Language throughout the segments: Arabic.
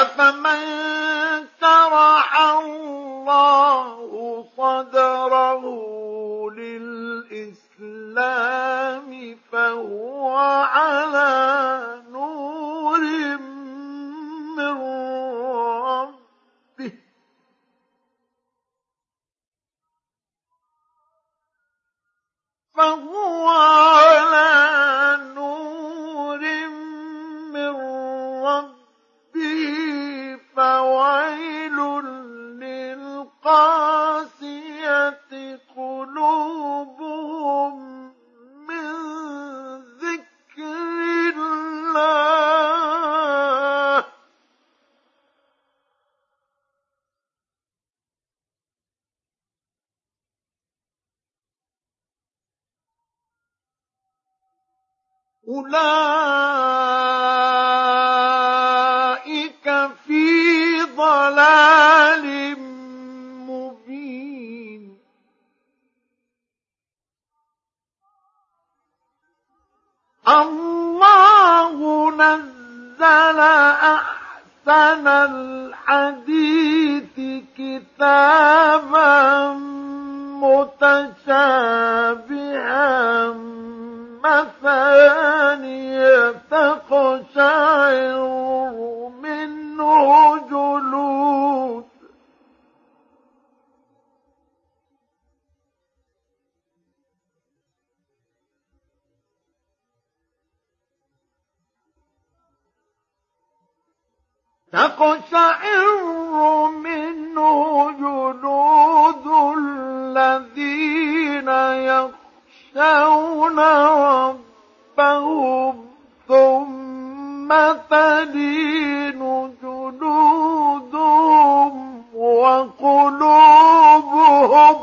أفمن شرح الله صدره للإسلام فهو على نور من ربه فويل للقاسية قلوبهم من ذكر الله أولئك في ضلال مبين الله نزل أحسن الحديث كتابا متشابها مثانية تقشعر منه جلود الذين يخشون ربهم ثم تلين جلودهم وقلوبهم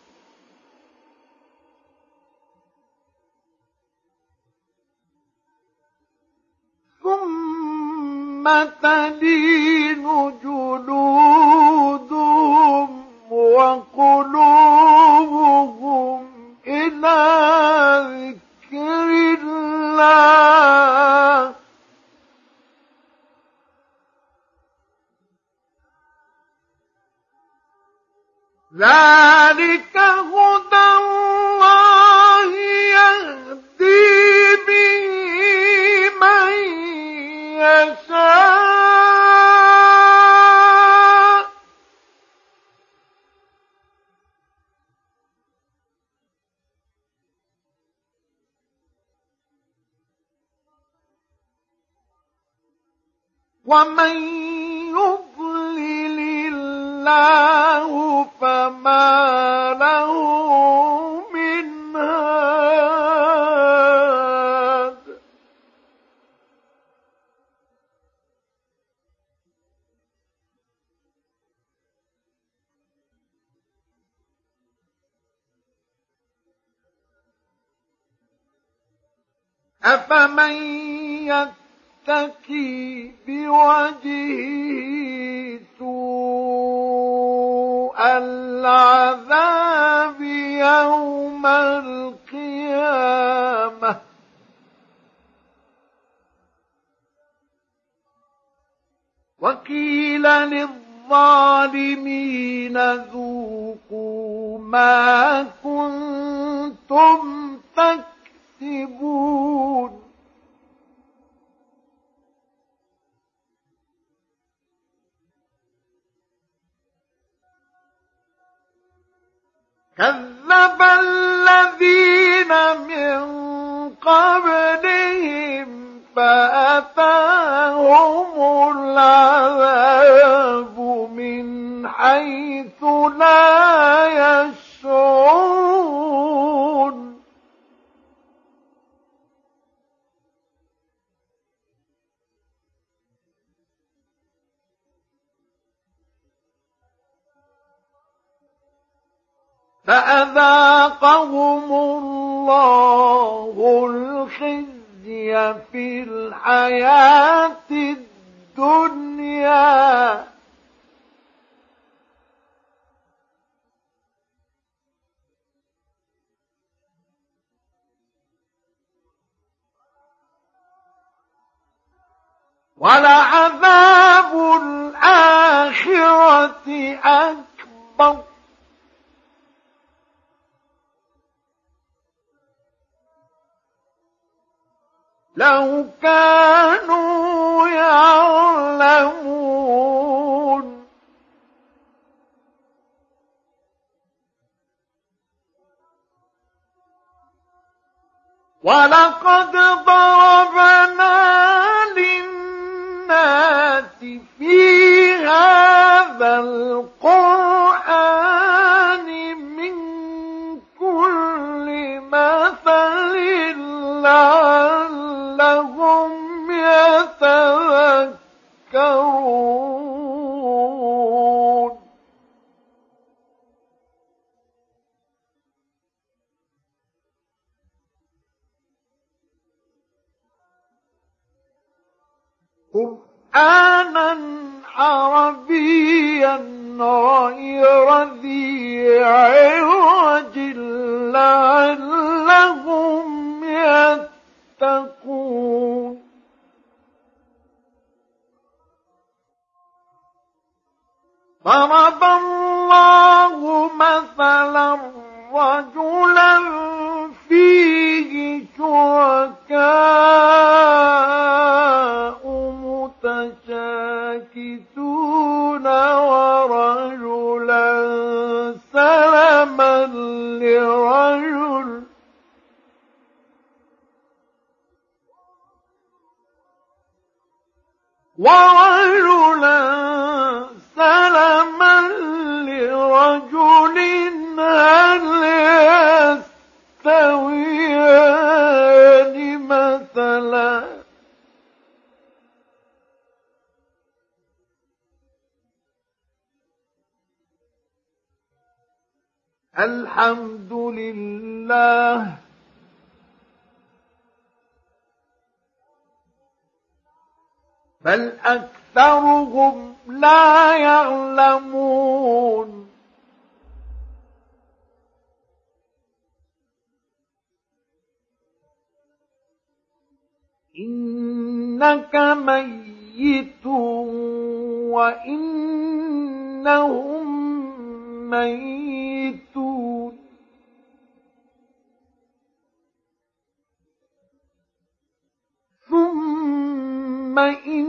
إلى ذكر الله ذلك هدى الله يهدي به من يشاء ومن يضلل الله فما له من هاد أفمن يتقي بوجهه سوء العذاب يوم القيامة وقيل للظالمين ذوقوا ما كنتم تكسبون كذب الذين من قبلهم فأتاهم العذاب من حيث لا يشعرون فأذاقهم الله الخزي في الحياة الدنيا ولعذاب أكبر لو كانوا يعلمون ولقد ضربنا للناس في هذا القرآن من كل مثل لعلهم يتذكرون قرآنا عربيا غير ذي عوج لعلهم يتقون ضرب الله مثلا رجلا فيه شركاء متشاكسون ورجلا سلما لرجل هل يستويان مثلا الحمد لله بل أكثرهم لا يعلمون إنك ميت وإنهم ميتون ثم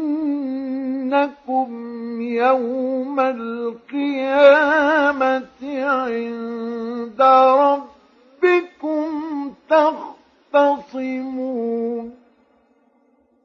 إنكم يوم القيامة عند ربكم تختصمون